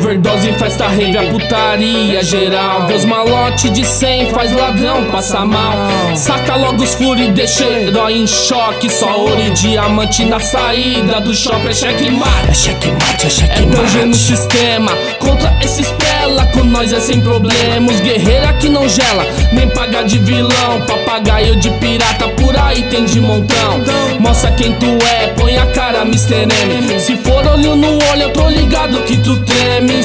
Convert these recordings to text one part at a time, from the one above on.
overdose, festa, rave, a putaria geral. Vê os malote de 100, faz ladrão, passa mal. Saca logo os furos e deixa herói em choque. Só ouro e diamante na saída do shopping. É checkmate, é checkmate, é checkmate. É dungeon no sistema, contra esses pela. Com nós é sem problemas, guerreira que não gela, nem paga de vilão. Papagaio de pirata, por aí tem de montão. Mostra quem tu é, põe a cara Mr. M. Se for olho no olho, eu tô ligado que tu treme.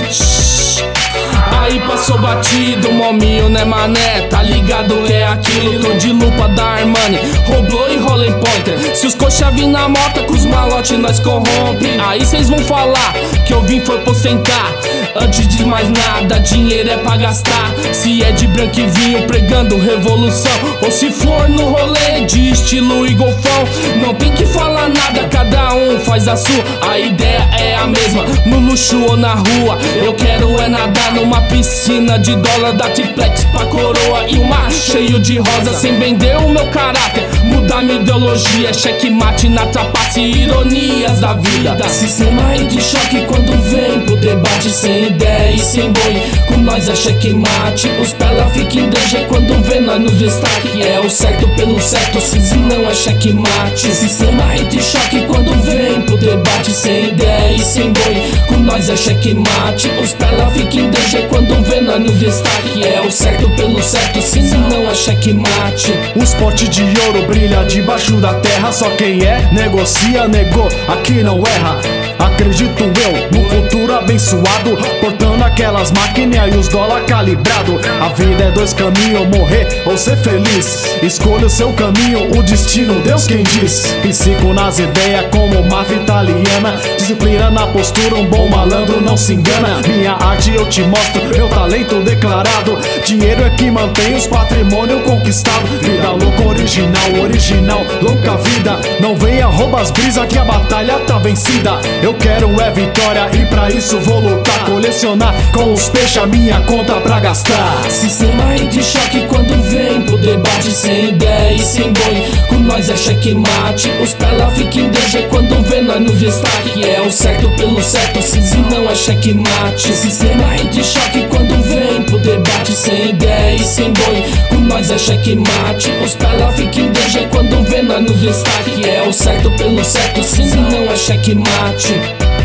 Aí passou batido, mominho né mané, tá ligado que é aquilo. Tô de lupa da Armani, roubou e rolling pointer. Se os coxa vir na moto, com os malote nós corrompe. Aí cês vão falar que eu vim foi postentar. Antes de mais nada, dinheiro é pra gastar. Se é de branco e vinho pregando revolução, ou se for no rolê de estilo e golfão, não tem que falar nada, cada um faz a sua. A ideia é a mesma, no luxo ou na rua. Eu quero é nadar numa piscina de dólar, da triplex pra coroa e um mar cheio de rosa. Sem vender o meu caráter, mudar minha ideologia. Checkmate na trapace e ironias da vida. Sistema entra em choque quando vem pro debate. Sem ideia e sem boi, com nós é checkmate. Os pela fica em danger quando vê nós no destaque. É o certo pelo certo, se não é checkmate. Sistema entra em choque quando vem pro debate. Sem ideia e sem boi, com nós é checkmate. Os pela fica em danger quando vê nós no destaque. É o certo pelo certo, se não é checkmate. Os potes de ouro brilha debaixo da terra. Só quem é, negocia, negou, aqui não erra. Acredito eu no futuro abençoado, portando aquelas máquinas e os dólar calibrado. A vida é dois caminhos, morrer ou ser feliz. Escolha o seu caminho, o destino, Deus quem diz. Psico nas ideias como máfia italiana, disciplina na postura, um bom malandro não se engana. Minha arte eu te mostro, meu talento declarado. Dinheiro é que mantém os patrimônios conquistados. Vida louca original, louca vida. Não venha roubar as brisas que a batalha tá vencida. Eu quero é vitória e pra isso vou lutar. Colecionar com os peixes a minha conta pra gastar. Sistema entra em choque quando vem pro debate. Sem ideia e sem boi, com nós é checkmate. Os pela fica em danger quando vê nós no destaque. É o certo pelo certo, se não é checkmate. Sistema entra em choque quando vem pro debate. Sem ideia e sem boi, com nós é checkmate. Os pela fica em danger quando vê nós no destaque. É o certo pelo certo, se não é checkmate.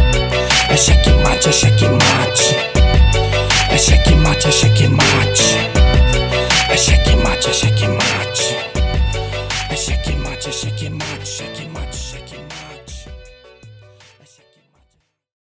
É checkmate, é checkmate. É checkmate, é checkmate. É checkmate, é checkmate. É checkmate, é checkmate, checkmate.